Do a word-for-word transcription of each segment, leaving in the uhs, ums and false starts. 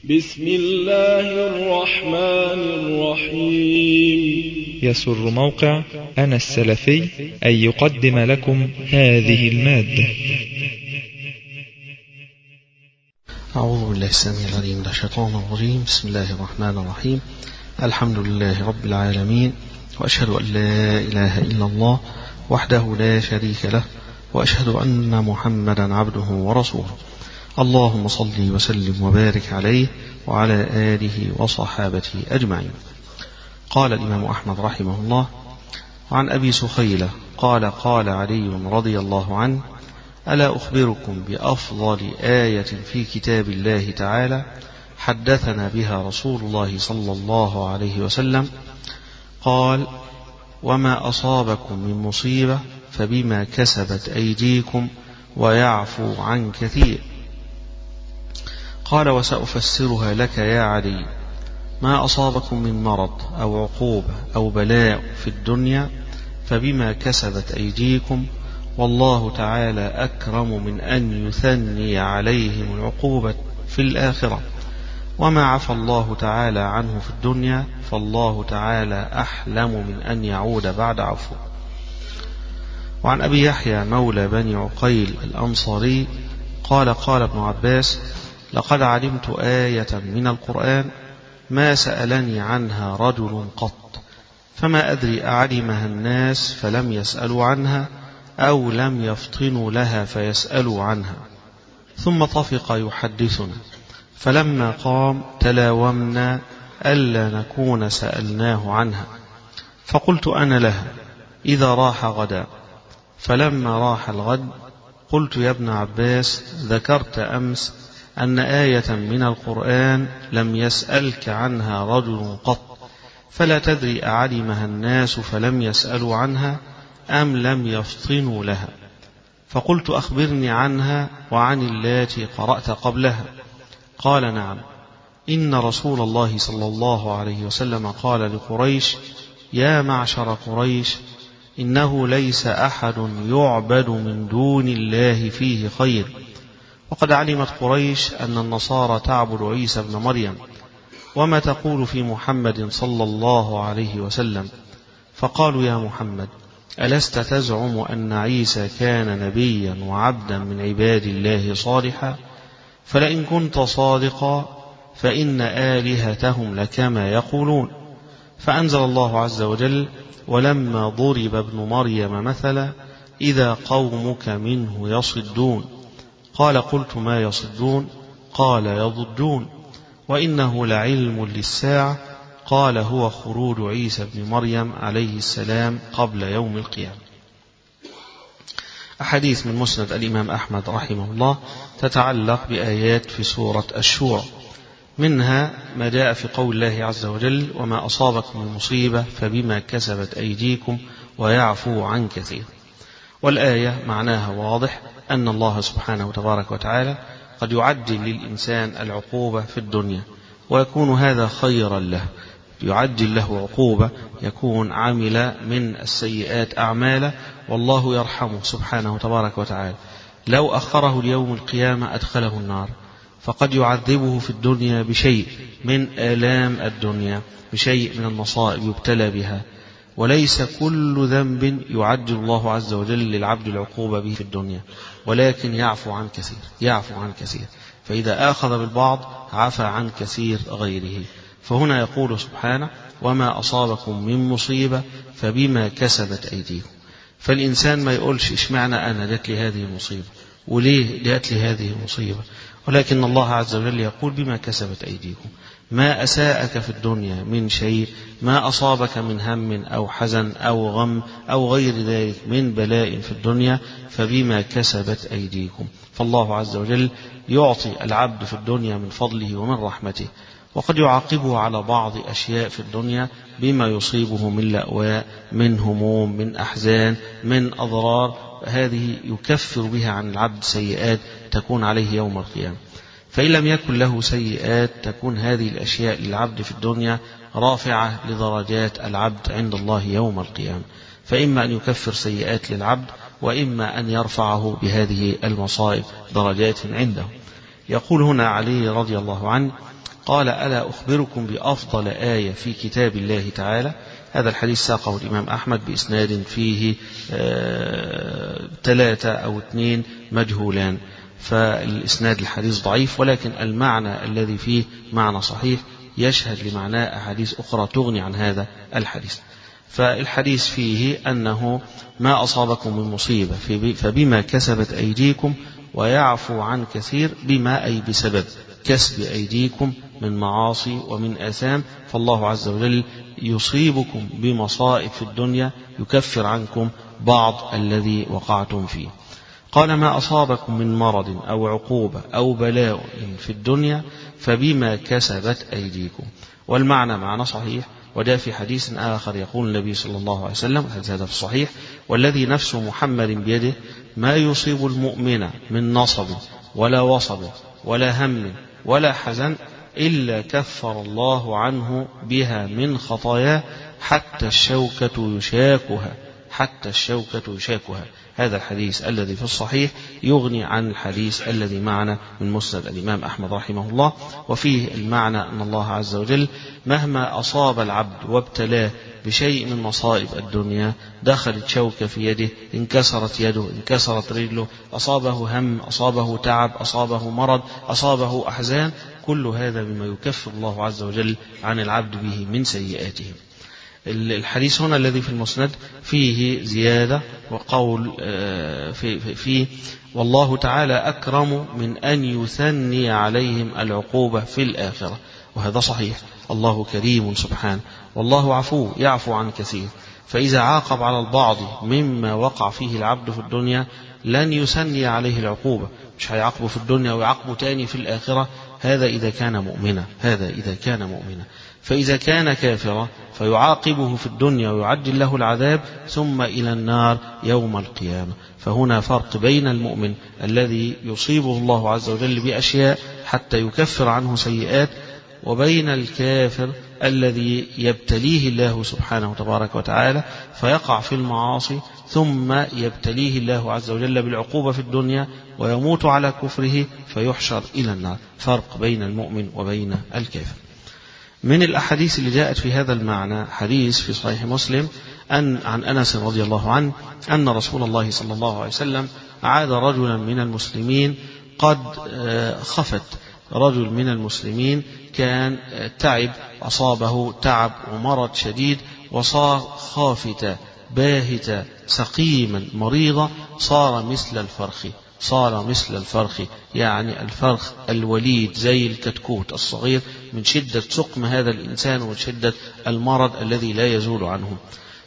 بسم الله الرحمن الرحيم. يسر موقع أنا السلفي أن يقدم لكم هذه المادة. أعوذ بالله السميع العليم من الشيطان الرجيم. بسم الله الرحمن الرحيم. الحمد لله رب العالمين، وأشهد أن لا إله إلا الله وحده لا شريك له، وأشهد أن محمدا عبده ورسوله. اللهم صل وسلم وبارك عليه وعلى آله وصحابته أجمعين. قال الإمام أحمد رحمه الله: عن أبي سخيلة قال قال علي رضي الله عنه: ألا أخبركم بأفضل آية في كتاب الله تعالى حدثنا بها رسول الله صلى الله عليه وسلم؟ قال: وما أصابكم من مصيبة فبما كسبت أيديكم ويعفو عن كثير. قال: وسأفسرها لك يا علي. ما أصابكم من مرض أو عقوبة أو بلاء في الدنيا فبما كسبت أيديكم، والله تعالى أكرم من أن يثني عليهم العقوبة في الآخرة. وما عفى الله تعالى عنه في الدنيا فالله تعالى أحلم من أن يعود بعد عفو. وعن أبي يحيى مولى بني عقيل الأنصاري قال قال ابن عباس: لقد علمت آية من القرآن ما سألني عنها رجل قط، فما أدري أعلمها الناس فلم يسألوا عنها أو لم يفطنوا لها فيسألوا عنها. ثم طفق يحدثنا، فلما قام تلاومنا ألا نكون سألناه عنها، فقلت أنا لها إذا راح غدا. فلما راح الغد قلت: يا ابن عباس، ذكرت أمس أن آية من القرآن لم يسألك عنها رجل قط، فلا تدري أعلمها الناس فلم يسألوا عنها أم لم يفطنوا لها؟ فقلت: أخبرني عنها وعن اللاتي قرأت قبلها. قال: نعم، إن رسول الله صلى الله عليه وسلم قال لقريش: يا معشر قريش، إنه ليس أحد يعبد من دون الله فيه خير. وقد علمت قريش أن النصارى تعبد عيسى ابن مريم، وما تقول في محمد صلى الله عليه وسلم؟ فقالوا: يا محمد، ألست تزعم أن عيسى كان نبيا وعبدا من عباد الله صالحا؟ فلئن كنت صادقا فإن آلهتهم لكما يقولون. فأنزل الله عز وجل: ولما ضرب ابن مريم مثلا إذا قومك منه يصدون. قال: قلت: ما يصدون؟ قال: يضجون. وإنه لعلم للساعة. قال: هو خروج عيسى بن مريم عليه السلام قبل يوم القيامة. أحاديث من مسند الإمام أحمد رحمه الله تتعلق بآيات في سورة الشورى، منها ما جاء في قول الله عز وجل: وما أصابكم من مصيبة فبما كسبت أيديكم ويعفو عن كثير. والآية معناها واضح، أن الله سبحانه وتبارك وتعالى قد يعجل للإنسان العقوبة في الدنيا ويكون هذا خيرا له، يعجل له عقوبة يكون عمل من السيئات أعمالا والله يرحمه سبحانه وتبارك وتعالى. لو أخره ليوم القيامة أدخله النار، فقد يعذبه في الدنيا بشيء من آلام الدنيا، بشيء من المصائب يبتلى بها، وليس كل ذنب يعجل الله عز وجل للعبد العقوبة به في الدنيا، ولكن يعفو عن كثير يعفو عن كثير فإذا آخذ بالبعض عفى عن كثير غيره. فهنا يقول سبحانه: وما أصابكم من مصيبة فبما كسبت أيديكم. فالإنسان ما يقولش اشمعنى أنا جات لي هذه المصيبة وليه جات لي هذه المصيبة، ولكن الله عز وجل يقول: بما كسبت أيديكم. ما أساءك في الدنيا من شيء، ما أصابك من هم أو حزن أو غم أو غير ذلك من بلاء في الدنيا فبما كسبت أيديكم. فالله عز وجل يعطي العبد في الدنيا من فضله ومن رحمته، وقد يعاقبه على بعض أشياء في الدنيا بما يصيبه من لأواء، من هموم، من أحزان، من أضرار، هذه يكفر بها عن العبد سيئات تكون عليه يوم القيامة. فإن لم يكن له سيئات تكون هذه الأشياء للعبد في الدنيا رافعة لدرجات العبد عند الله يوم القيامة، فإما أن يكفر سيئات للعبد، وإما أن يرفعه بهذه المصائب درجات عنده. يقول هنا علي رضي الله عنه: قال ألا أخبركم بأفضل آية في كتاب الله تعالى. هذا الحديث ساقه الإمام أحمد بإسناد فيه ثلاثة أو اثنين مجهولان، فالإسناد الحديث ضعيف، ولكن المعنى الذي فيه معنى صحيح يشهد لمعناه أحاديث أخرى تغني عن هذا الحديث. فالحديث فيه أنه ما أصابكم من مصيبة فبما كسبت أيديكم ويعفو عن كثير، بما أي بسبب كسب أيديكم من معاصي ومن آثام، فالله عز وجل يصيبكم بمصائب في الدنيا يكفر عنكم بعض الذي وقعتم فيه. قال ما أصابكم من مرض أو عقوبة أو بلاء في الدنيا فبما كسبت أيديكم. والمعنى معنى صحيح، وجاء في حديث آخر يقول النبي صلى الله عليه وسلم، هذا في الصحيح: والذي نفس محمد بيده ما يصيب المؤمن من نصب ولا وصب ولا هم ولا حزن إلا كفر الله عنه بها من خطاياه حتى الشوكة يشاكها حتى الشوكة يشاكها. هذا الحديث الذي في الصحيح يغني عن الحديث الذي معنا من مسند الإمام أحمد رحمه الله، وفيه المعنى أن الله عز وجل مهما أصاب العبد وابتلاه بشيء من مصائب الدنيا، دخلت شوكة في يده، انكسرت يده، انكسرت رجله، أصابه هم، أصابه تعب، أصابه مرض، أصابه أحزان، كل هذا بما يكفر الله عز وجل عن العبد به من سيئاته. الحديث هنا الذي في المسند فيه زيادة وقول في فيه والله تعالى أكرم من أن يثني عليهم العقوبة في الآخرة، وهذا صحيح، الله كريم سبحانه، والله عفو يعفو عن كثير، فإذا عاقب على البعض مما وقع فيه العبد في الدنيا لن يثني عليه العقوبة، مش هيعاقبه في الدنيا ويعاقبه تاني في الآخرة، هذا إذا كان مؤمنا هذا إذا كان مؤمنا فإذا كان كافرا فيعاقبه في الدنيا ويعجل له العذاب ثم إلى النار يوم القيامة. فهنا فرق بين المؤمن الذي يصيبه الله عز وجل بأشياء حتى يكفر عنه سيئات، وبين الكافر الذي يبتليه الله سبحانه تبارك وتعالى فيقع في المعاصي ثم يبتليه الله عز وجل بالعقوبة في الدنيا ويموت على كفره فيحشر إلى النار. فرق بين المؤمن وبين الكافر. من الأحاديث اللي جاءت في هذا المعنى حديث في صحيح مسلم أن عن أنس رضي الله عنه أن رسول الله صلى الله عليه وسلم عاد رجلا من المسلمين قد خفت، رجل من المسلمين كان تعب، أصابه تعب ومرض شديد وصار خافتا باهتا سقيما مريضا، صار مثل الفرخ صار مثل الفرخ يعني الفرخ الوليد زي الكتكوت الصغير من شدة سقم هذا الإنسان وشدة المرض الذي لا يزول عنه.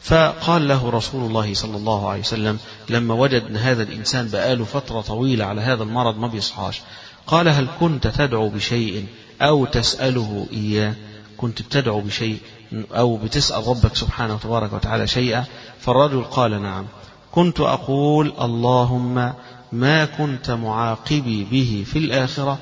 فقال له رسول الله صلى الله عليه وسلم لما وجد أن هذا الإنسان بقاله فترة طويلة على هذا المرض ما بيصحاش، قال هل كنت تدعو بشيء أو تسأله إياه؟ كنت بتدعو بشيء أو بتسأل ربك سبحانه وتبارك وتعالى شيئا؟ فالرجل قال نعم، كنت أقول اللهم ما كنت معاقبي به في الآخرة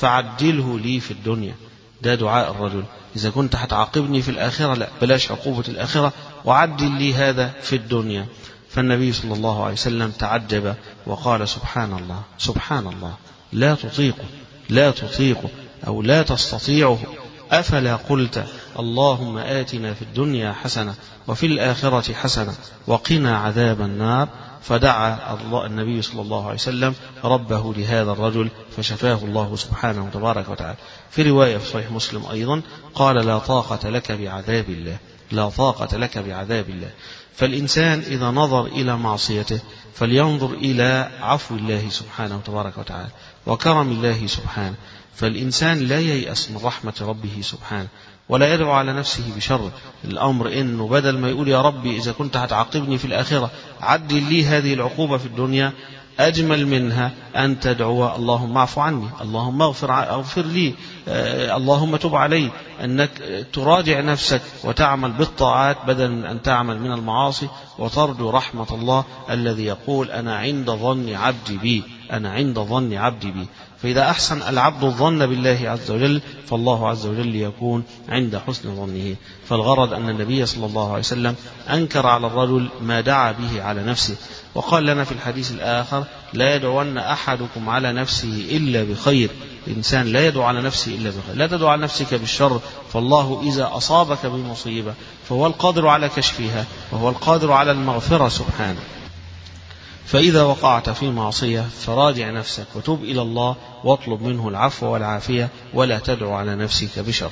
فعجله لي في الدنيا. ده دعاء الرجل، إذا كنت هتعاقبني في الآخرة لا بلاش عقوبة الآخرة وعجل لي هذا في الدنيا. فالنبي صلى الله عليه وسلم تعجب وقال سبحان الله سبحان الله لا تطيقه لا تطيقه أو لا تستطيعه، أفلا قلت اللهم آتنا في الدنيا حسنة وفي الآخرة حسنة وقنا عذاب النار؟ فدعا الله النبي صلى الله عليه وسلم ربه لهذا الرجل فشفاه الله سبحانه وتبارك وتعالى. في رواية في صحيح مسلم أيضا قال لا طاقة لك بعذاب الله لا طاقة لك بعذاب الله. فالإنسان إذا نظر إلى معصيته فلينظر إلى عفو الله سبحانه وتبارك وتعالى وكرم الله سبحانه، فالإنسان لا ييأس من رحمة ربه سبحانه ولا يدعو على نفسه بشر. الأمر إنه بدل ما يقول يا ربي إذا كنت هتعاقبني في الآخرة عدل لي هذه العقوبة في الدنيا، أجمل منها أن تدعو اللهم اعف عني، اللهم اغفر, اغفر لي، آه اللهم تب علي، أنك تراجع نفسك وتعمل بالطاعات بدل من أن تعمل من المعاصي وترجو رحمة الله الذي يقول أنا عند ظن عبدي بي أنا عند ظن عبدي بي. فإذا أحسن العبد الظن بالله عز وجل فالله عز وجل يكون عند حسن ظنه. فالغرض أن النبي صلى الله عليه وسلم أنكر على الرجل ما دعا به على نفسه وقال لنا في الحديث الآخر لا يدعون أحدكم على نفسه إلا بخير. الإنسان لا يدعو على نفسه إلا بخير. لا تدعو على نفسك بالشر، فالله إذا أصابك بمصيبة فهو القادر على كشفها وهو القادر على المغفرة سبحانه. فإذا وقعت في معصية فراجع نفسك وتوب إلى الله واطلب منه العفو والعافية ولا تدعو على نفسك بشر.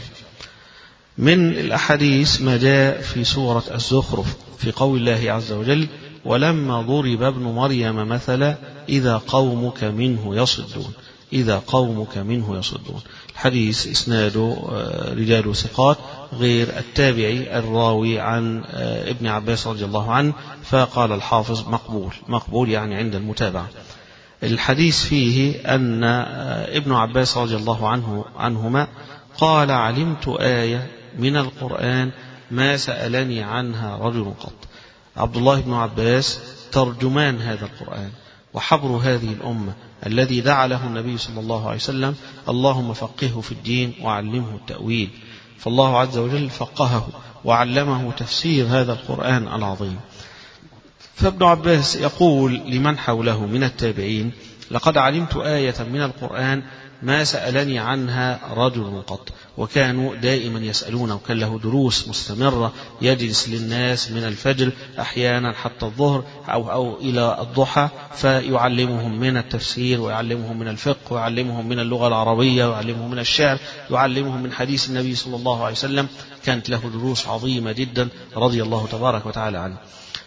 من الأحاديث ما جاء في سورة الزخرف في قول الله عز وجل ولما ضرب ابن مريم مثلا إذا قومك منه يصدون. إذا قومك منه يصدون. الحديث إسناده رجال ثقات غير التابعي الراوي عن ابن عباس رضي الله عنه، فقال الحافظ مقبول. مقبول يعني عند المتابعة. الحديث فيه أن ابن عباس رضي الله عنه عنهما قال علمت آية من القرآن ما سألني عنها رجل قط. عبد الله بن عباس ترجمان هذا القرآن وحبر هذه الأمة الذي دعا له النبي صلى الله عليه وسلم اللهم فقهه في الدين وعلمه التأويل، فالله عز وجل فقهه وعلمه تفسير هذا القرآن العظيم. فابن عباس يقول لمن حوله من التابعين لقد علمت آية من القرآن ما سألني عنها رجل قط. وكانوا دائما يسألونه، وكان له دروس مستمرة يجلس للناس من الفجر أحيانا حتى الظهر أو, أو إلى الضحى فيعلمهم من التفسير ويعلمهم من الفقه ويعلمهم من اللغة العربية ويعلمهم من الشعر ويعلمهم من حديث النبي صلى الله عليه وسلم. كانت له دروس عظيمة جدا رضي الله تبارك وتعالى عنه.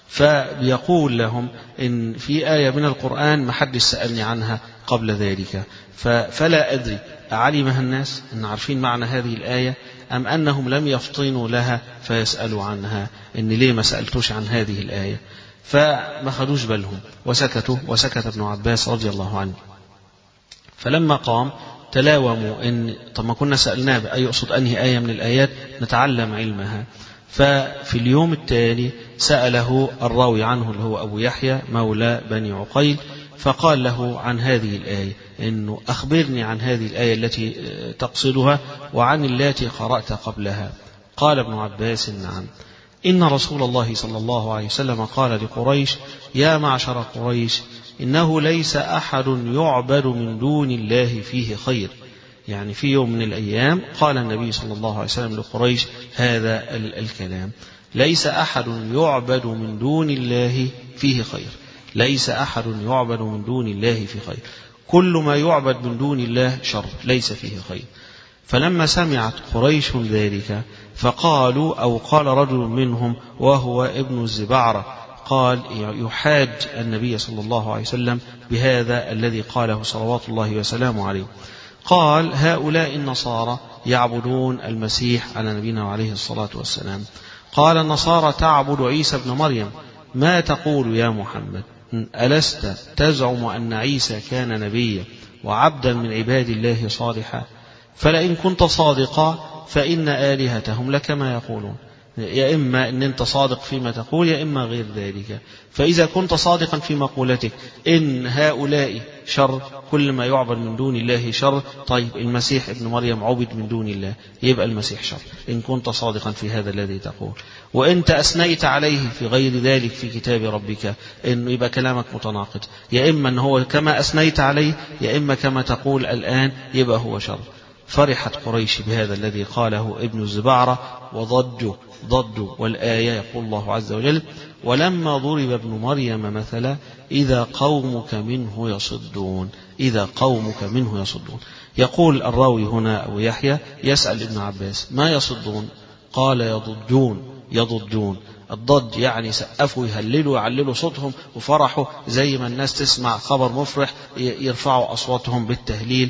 فبيقول لهم إن في آية من القرآن ما حد سألني عنها قبل ذلك، فلا أدري أعلمها الناس إن عارفين معنى هذه الآية أم أنهم لم يفطنوا لها فيسألوا عنها إن ليه ما سألتوش عن هذه الآية. فما خدوش بالهم وسكتوا، وسكت ابن عباس رضي الله عنه. فلما قام تلاوموا إن طب ما كنا سألناه أي يقصد أنهي آية من الآيات نتعلم علمها. ففي اليوم التالي سأله الراوي عنه اللي هو أبو يحيى مولى بني عقيل فقال له عن هذه الآية إنه أخبرني عن هذه الآية التي تقصدها وعن التي قرأت قبلها. قال ابن عباس نعم إن رسول الله صلى الله عليه وسلم قال لقريش يا معشر قريش إنه ليس أحد يعبد من دون الله فيه خير. يعني في يوم من الأيام قال النبي صلى الله عليه وسلم لقريش هذا الكلام ليس أحد يعبد من دون الله فيه خير. ليس أحد يعبد من دون الله فيه خير. كل ما يعبد من دون الله شر ليس فيه خير. فلما سمعت قريش ذلك فقالوا أو قال رجل منهم وهو ابن الزبعرة قال يحاج النبي صلى الله عليه وسلم بهذا الذي قاله صلوات الله وسلامه عليه. قال هؤلاء النصارى يعبدون المسيح على نبينا عليه الصلاة والسلام. قال النصارى تعبد عيسى ابن مريم ما تقول يا محمد ألست تزعم أن عيسى كان نبيا وعبدا من عباد الله صالحا فلئن كنت صادقا فإن آلهتهم لك ما يقولون. يا إما أن أنت صادق فيما تقول يا إما غير ذلك. فإذا كنت صادقا في مقولتك إن هؤلاء شر كل ما يعبد من دون الله شر طيب المسيح ابن مريم عبد من دون الله يبقى المسيح شر إن كنت صادقا في هذا الذي تقول. وإنت أثنيت عليه في غير ذلك في كتاب ربك إنه يبقى كلامك متناقض. يا إما أنه هو كما أثنيت عليه يا إما كما تقول الآن يبقى هو شر. فرحت قريش بهذا الذي قاله ابن الزبعرة وضجوا ضجوا. والآية يقول الله عز وجل ولما ضرب ابن مريم مثلا إذا قومك منه يصدون. إذا قومك منه يصدون. يقول الراوي هنا أبو يحيى يسأل ابن عباس ما يصدون؟ قال يضجون. يضجون الضج يعني سقفوا يهللوا يعللوا صوتهم وفرحوا زي ما الناس تسمع خبر مفرح يرفعوا أصواتهم بالتهليل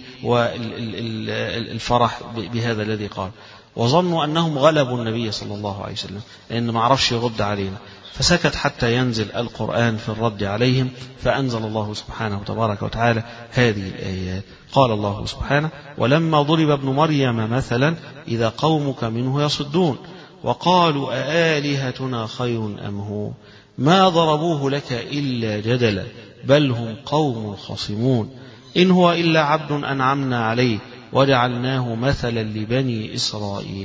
والفرح بهذا الذي قال. وظنوا أنهم غلبوا النبي صلى الله عليه وسلم لأن ما عرفش يرد علينا فسكت حتى ينزل القرآن في الرد عليهم. فأنزل الله سبحانه وتبارك وتعالى هذه الآيات. قال الله سبحانه ولما ضرب ابن مريم مثلا إذا قومك منه يصدون وقالوا أآلهتنا خير أم هو ما ضربوه لك إلا جدلا بل هم قوم خصمون إن هو إلا عبد أنعمنا عليه وجعلناه مثلا لبني إسرائيل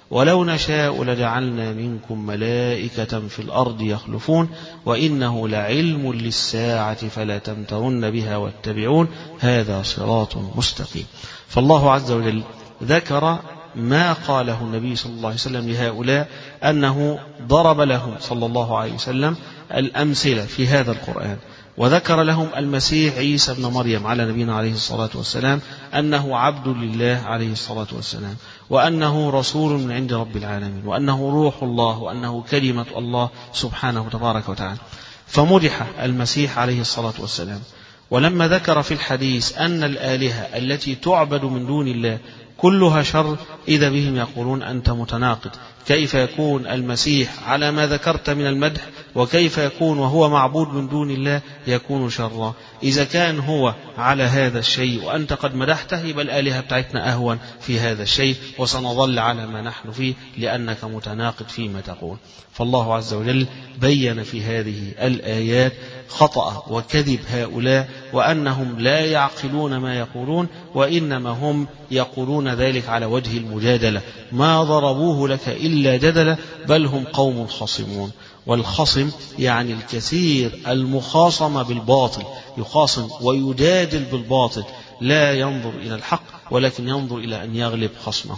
ولو نشاء لجعلنا منكم ملائكة في الأرض يخلفون وإنه لعلم للساعة فلا تمترن بها واتبعون هذا صراط مستقيم. فالله عز وجل ذكر ما قاله النبي صلى الله عليه وسلم لهؤلاء أنه ضرب لهم صلى الله عليه وسلم الأمثلة في هذا القرآن، وذكر لهم المسيح عيسى ابن مريم على نبينا عليه الصلاة والسلام أنه عبد لله عليه الصلاة والسلام، وأنه رسول من عند رب العالمين، وأنه روح الله، وأنه كلمة الله سبحانه تبارك وتعالى. فمدح المسيح عليه الصلاة والسلام. ولما ذكر في الحديث أن الآلهة التي تعبد من دون الله كلها شر إذا بهم يقولون أنت متناقض، كيف يكون المسيح على ما ذكرت من المدح وكيف يكون وهو معبود من دون الله يكون شرا؟ إذا كان هو على هذا الشيء وأنت قد مدحته يبقى الآلهة بتاعتنا أهون في هذا الشيء وسنظل على ما نحن فيه لأنك متناقض فيما تقول. فالله عز وجل بين في هذه الآيات خطأ وكذب هؤلاء وأنهم لا يعقلون ما يقولون، وإنما هم يقولون ذلك على وجه المجادلة، ما ضربوه لك إلا جدلا بل هم قوم خصمون. والخصم يعني الكثير المخاصمة بالباطل، يخاصم ويجادل بالباطل، لا ينظر إلى الحق ولكن ينظر إلى أن يغلب خصمه.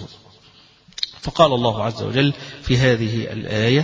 فقال الله عز وجل في هذه الآية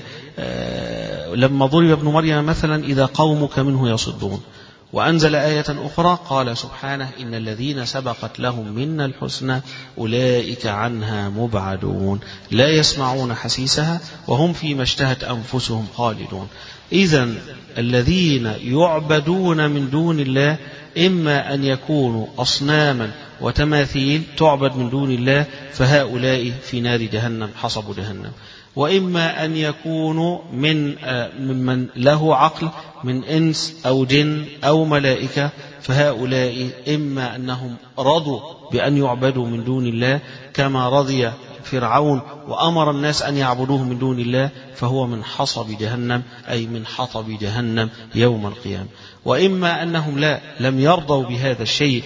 آه لما ضرب ابن مريم مثلا إذا قومك منه يصدون، وأنزل آية أخرى قال سبحانه إن الذين سبقت لهم منا الحسنى أولئك عنها مبعدون لا يسمعون حسيسها وهم فيما اشتهت أنفسهم خالدون. إذن الذين يعبدون من دون الله إما أن يكونوا أصناما وتماثيل تعبد من دون الله فهؤلاء في نار جهنم حصب جهنم، وإما أن يكونوا من ممن له عقل من إنس أو جن أو ملائكة، فهؤلاء إما أنهم رضوا بأن يعبدوا من دون الله كما رضي فرعون وأمر الناس أن يعبدوه من دون الله فهو من حصب جهنم أي من حطب جهنم يوم القيامة، وإما أنهم لا لم يرضوا بهذا الشيء.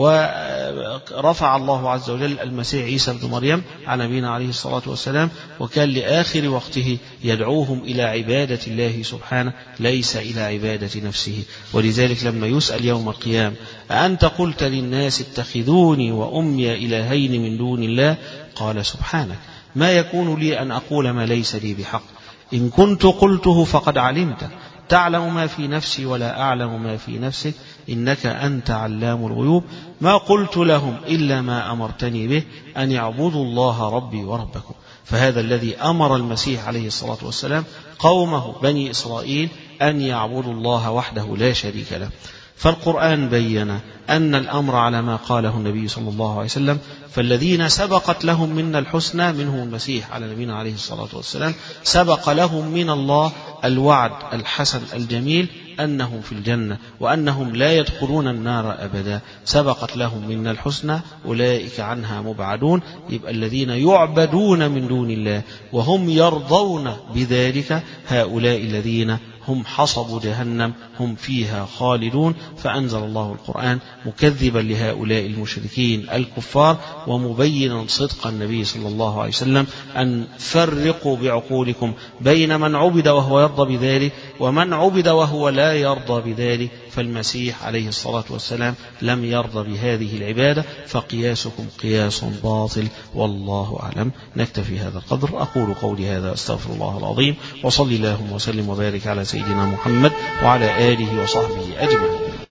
ورفع الله عز وجل المسيح عيسى بن مريم على نبينا عليه الصلاة والسلام وكان لآخر وقته يدعوهم إلى عبادة الله سبحانه ليس إلى عبادة نفسه. ولذلك لما يسأل يوم القيامة أأنت قلت للناس اتخذوني وأمي إلهين من دون الله قال سبحانك ما يكون لي أن أقول ما ليس لي بحق إن كنت قلته فقد علمت تعلم ما في نفسي ولا أعلم ما في نفسك إنك أنت علام الغيوب ما قلت لهم إلا ما أمرتني به أن يعبدوا الله ربي وربكم. فهذا الذي أمر المسيح عليه الصلاة والسلام قومه بني إسرائيل أن يعبدوا الله وحده لا شريك له. فالقرآن بين أن الأمر على ما قاله النبي صلى الله عليه وسلم، فالذين سبقت لهم منا الحسنى منهم المسيح على نبينا عليه الصلاة والسلام سبق لهم من الله الوعد الحسن الجميل أنهم في الجنة وأنهم لا يدخلون النار أبدا، سبقت لهم منا الحسنى أولئك عنها مبعدون. يبقى الذين يعبدون من دون الله وهم يرضون بذلك هؤلاء الذين هم حصب جهنم هم فيها خالدون. فأنزل الله القرآن مكذبا لهؤلاء المشركين الكفار ومبينا صدق النبي صلى الله عليه وسلم أن فرقوا بعقولكم بين من عبد وهو يرضى بذلك ومن عبد وهو لا يرضى بذلك. فالمسيح عليه الصلاة والسلام لم يرضى بهذه العبادة فقياسكم قياس باطل والله أعلم. نكتفي هذا القدر. أقول قولي هذا أستغفر الله العظيم وصلي اللهم وسلم وبارك على سيدنا محمد وعلى آله وصحبه أجمعين.